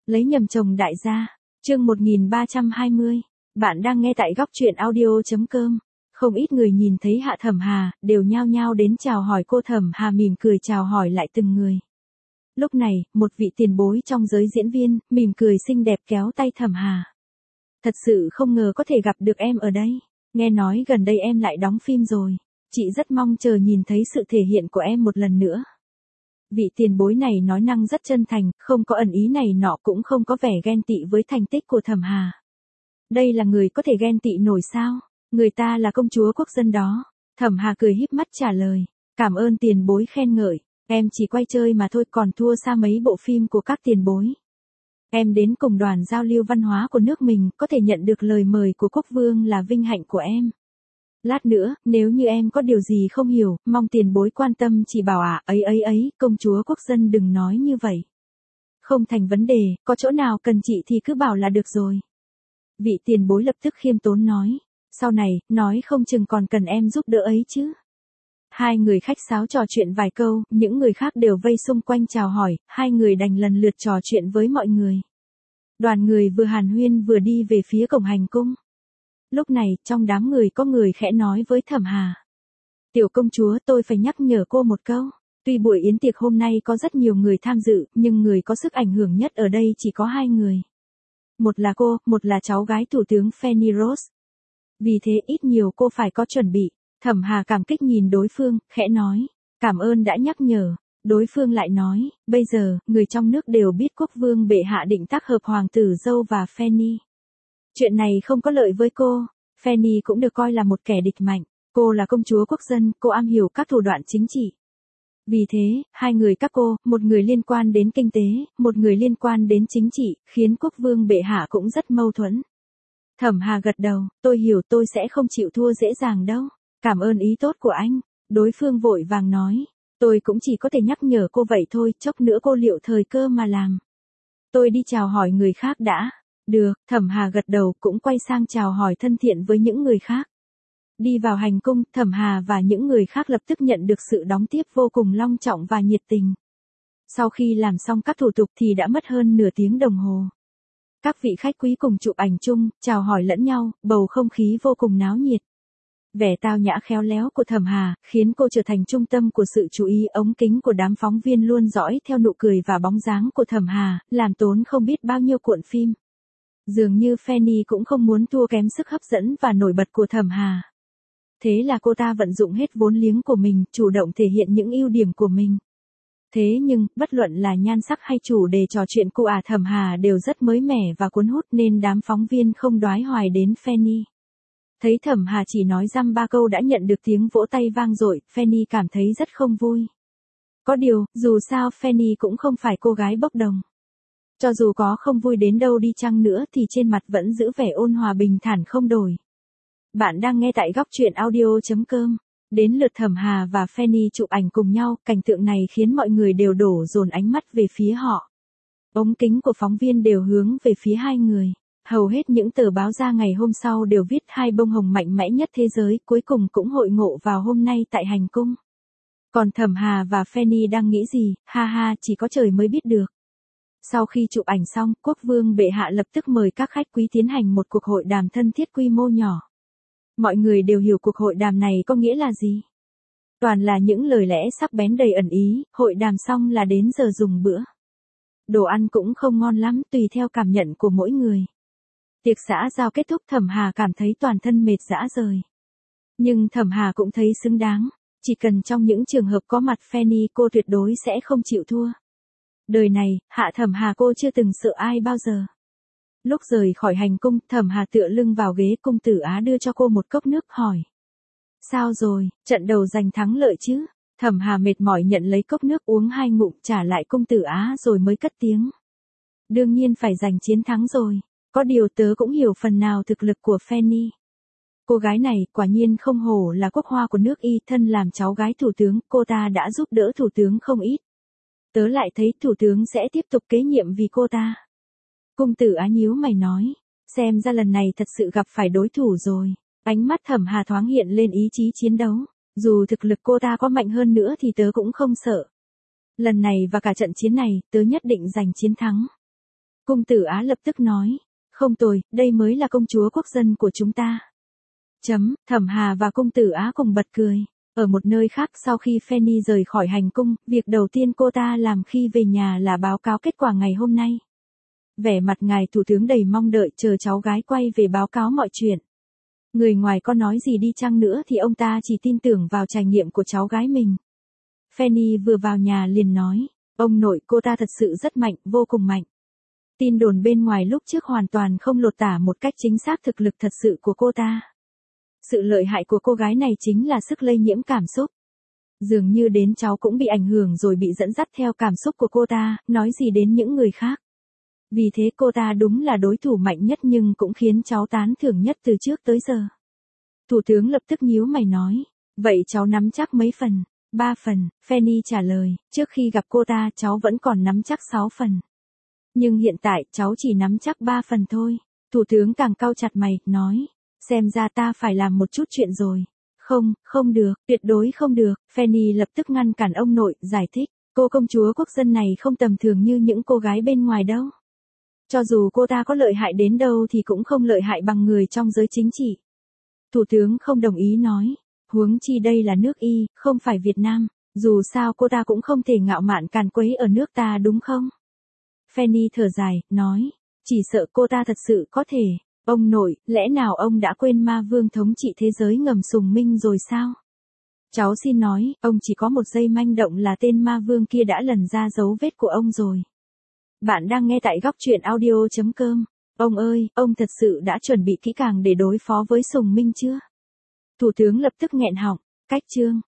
Lấy nhầm chồng đại gia. Chương 1320. Bạn đang nghe tại góc truyện audio.com. Không ít người nhìn thấy Hạ Thẩm Hà, đều nhao nhao đến chào hỏi cô. Thẩm Hà mỉm cười chào hỏi lại từng người. Lúc này, một vị tiền bối trong giới diễn viên, mỉm cười xinh đẹp kéo tay Thẩm Hà. Thật sự không ngờ có thể gặp được em ở đây. Nghe nói gần đây em lại đóng phim rồi. Chị rất mong chờ nhìn thấy sự thể hiện của em một lần nữa. Vị tiền bối này nói năng rất chân thành, không có ẩn ý này nọ, cũng không có vẻ ghen tị với thành tích của Thẩm Hà. Đây là người có thể ghen tị nổi sao? Người ta là công chúa quốc dân đó. Thẩm Hà cười híp mắt trả lời. Cảm ơn tiền bối khen ngợi. Em chỉ quay chơi mà thôi, còn thua xa mấy bộ phim của các tiền bối. Em đến cùng đoàn giao lưu văn hóa của nước mình, có thể nhận được lời mời của quốc vương là vinh hạnh của em. Lát nữa, nếu như em có điều gì không hiểu, mong tiền bối quan tâm chỉ bảo ấy, công chúa quốc dân đừng nói như vậy. Không thành vấn đề, có chỗ nào cần chị thì cứ bảo là được rồi. Vị tiền bối lập tức khiêm tốn nói. Sau này, nói không chừng còn cần em giúp đỡ ấy chứ. Hai người khách sáo trò chuyện vài câu, những người khác đều vây xung quanh chào hỏi, hai người đành lần lượt trò chuyện với mọi người. Đoàn người vừa hàn huyên vừa đi về phía cổng hành cung. Lúc này, trong đám người có người khẽ nói với Thẩm Hà. Tiểu công chúa, tôi phải nhắc nhở cô một câu. Tuy buổi yến tiệc hôm nay có rất nhiều người tham dự, nhưng người có sức ảnh hưởng nhất ở đây chỉ có hai người. Một là cô, một là cháu gái thủ tướng Fanny Rose. Vì thế ít nhiều cô phải có chuẩn bị. Thẩm Hà cảm kích nhìn đối phương, khẽ nói. Cảm ơn đã nhắc nhở. Đối phương lại nói, bây giờ, người trong nước đều biết quốc vương bệ hạ định tác hợp hoàng tử dâu và Fanny. Chuyện này không có lợi với cô. Fanny cũng được coi là một kẻ địch mạnh. Cô là công chúa quốc dân, cô am hiểu các thủ đoạn chính trị. Vì thế, hai người các cô, một người liên quan đến kinh tế, một người liên quan đến chính trị, khiến quốc vương bệ hạ cũng rất mâu thuẫn. Thẩm Hà gật đầu, tôi hiểu, tôi sẽ không chịu thua dễ dàng đâu. Cảm ơn ý tốt của anh. Đối phương vội vàng nói, tôi cũng chỉ có thể nhắc nhở cô vậy thôi, chốc nữa cô liệu thời cơ mà làm. Tôi đi chào hỏi người khác đã. Được, Thẩm Hà gật đầu, cũng quay sang chào hỏi thân thiện với những người khác. Đi vào hành cung, Thẩm Hà và những người khác lập tức nhận được sự đón tiếp vô cùng long trọng và nhiệt tình. Sau khi làm xong các thủ tục thì đã mất hơn nửa tiếng đồng hồ. Các vị khách quý cùng chụp ảnh chung, chào hỏi lẫn nhau, bầu không khí vô cùng náo nhiệt. Vẻ tao nhã khéo léo của Thẩm Hà, khiến cô trở thành trung tâm của sự chú ý ống kính của đám phóng viên luôn dõi theo nụ cười và bóng dáng của Thẩm Hà, làm tốn không biết bao nhiêu cuộn phim. Dường như Fanny cũng không muốn thua kém sức hấp dẫn và nổi bật của Thẩm Hà. Thế là cô ta vận dụng hết vốn liếng của mình, chủ động thể hiện những ưu điểm của mình. Thế nhưng, bất luận là nhan sắc hay chủ đề trò chuyện của Thẩm Hà đều rất mới mẻ và cuốn hút nên đám phóng viên không đoái hoài đến Fanny. Thấy Thẩm Hà chỉ nói dăm ba câu đã nhận được tiếng vỗ tay vang dội, Fanny cảm thấy rất không vui. Có điều, dù sao Fanny cũng không phải cô gái bốc đồng. Cho dù có không vui đến đâu đi chăng nữa thì trên mặt vẫn giữ vẻ ôn hòa bình thản không đổi. Bạn đang nghe tại góc truyện audio.com. Đến lượt Thẩm Hà và Fanny chụp ảnh cùng nhau, cảnh tượng này khiến mọi người đều đổ dồn ánh mắt về phía họ. Ống kính của phóng viên đều hướng về phía hai người. Hầu hết những tờ báo ra ngày hôm sau đều viết hai bông hồng mạnh mẽ nhất thế giới, cuối cùng cũng hội ngộ vào hôm nay tại hành cung. Còn Thẩm Hà và Fanny đang nghĩ gì, ha ha, chỉ có trời mới biết được. Sau khi chụp ảnh xong, quốc vương bệ hạ lập tức mời các khách quý tiến hành một cuộc hội đàm thân thiết quy mô nhỏ. Mọi người đều hiểu cuộc hội đàm này có nghĩa là gì. Toàn là những lời lẽ sắc bén đầy ẩn ý, hội đàm xong là đến giờ dùng bữa. Đồ ăn cũng không ngon lắm, tùy theo cảm nhận của mỗi người. Tiệc xã giao kết thúc, Thẩm Hà cảm thấy toàn thân mệt rã rời. Nhưng Thẩm Hà cũng thấy xứng đáng, chỉ cần trong những trường hợp có mặt Fanny cô tuyệt đối sẽ không chịu thua. Đời này, Hạ Thẩm Hà cô chưa từng sợ ai bao giờ. Lúc rời khỏi hành cung, Thẩm Hà tựa lưng vào ghế, cung tử Á đưa cho cô một cốc nước, hỏi. Sao rồi, trận đầu giành thắng lợi chứ? Thẩm Hà mệt mỏi nhận lấy cốc nước uống hai ngụm trả lại cung tử Á rồi mới cất tiếng. Đương nhiên phải giành chiến thắng rồi. Có điều tớ cũng hiểu phần nào thực lực của Fanny. Cô gái này quả nhiên không hổ là quốc hoa của nước Y, thân làm cháu gái thủ tướng, cô ta đã giúp đỡ thủ tướng không ít. Tớ lại thấy thủ tướng sẽ tiếp tục kế nhiệm vì cô ta. Cung tử Á nhíu mày nói, xem ra lần này thật sự gặp phải đối thủ rồi. Ánh mắt Thẩm Hà thoáng hiện lên ý chí chiến đấu. Dù thực lực cô ta có mạnh hơn nữa thì tớ cũng không sợ. Lần này và cả trận chiến này, tớ nhất định giành chiến thắng. Cung Tử Á lập tức nói. Không tồi, đây mới là công chúa quốc dân của chúng ta. Thẩm Hà và Cung Tử Á cùng bật cười. Ở một nơi khác sau khi Fanny rời khỏi hành cung, việc đầu tiên cô ta làm khi về nhà là báo cáo kết quả ngày hôm nay. Vẻ mặt ngài thủ tướng đầy mong đợi chờ cháu gái quay về báo cáo mọi chuyện. Người ngoài có nói gì đi chăng nữa thì ông ta chỉ tin tưởng vào trải nghiệm của cháu gái mình. Fanny vừa vào nhà liền nói, ông nội cô ta thật sự rất mạnh, vô cùng mạnh. Tin đồn bên ngoài lúc trước hoàn toàn không lột tả một cách chính xác thực lực thật sự của cô ta. Sự lợi hại của cô gái này chính là sức lây nhiễm cảm xúc. Dường như đến cháu cũng bị ảnh hưởng rồi bị dẫn dắt theo cảm xúc của cô ta, nói gì đến những người khác. Vì thế cô ta đúng là đối thủ mạnh nhất nhưng cũng khiến cháu tán thưởng nhất từ trước tới giờ. Thủ tướng lập tức nhíu mày nói, vậy cháu nắm chắc mấy phần? 3 phần, Fanny trả lời, trước khi gặp cô ta cháu vẫn còn nắm chắc 6 phần. Nhưng hiện tại cháu chỉ nắm chắc 3 phần thôi. Thủ tướng càng cau chặt mày, nói, xem ra ta phải làm một chút chuyện rồi. Không, không được, tuyệt đối không được. Fanny lập tức ngăn cản ông nội, giải thích, cô công chúa quốc dân này không tầm thường như những cô gái bên ngoài đâu. Cho dù cô ta có lợi hại đến đâu thì cũng không lợi hại bằng người trong giới chính trị. Thủ tướng không đồng ý nói, huống chi đây là nước Y, không phải Việt Nam, dù sao cô ta cũng không thể ngạo mạn càn quấy ở nước ta đúng không? Fanny thở dài, nói, chỉ sợ cô ta thật sự có thể. Ông nội, lẽ nào ông đã quên ma vương thống trị thế giới ngầm Sùng Minh rồi sao? Cháu xin nói, ông chỉ có một giây manh động là tên ma vương kia đã lần ra dấu vết của ông rồi. Bạn đang nghe tại góc truyện audio.com. Ông ơi, ông thật sự đã chuẩn bị kỹ càng để đối phó với Sùng Minh chưa? Thủ tướng lập tức nghẹn họng, cách chương.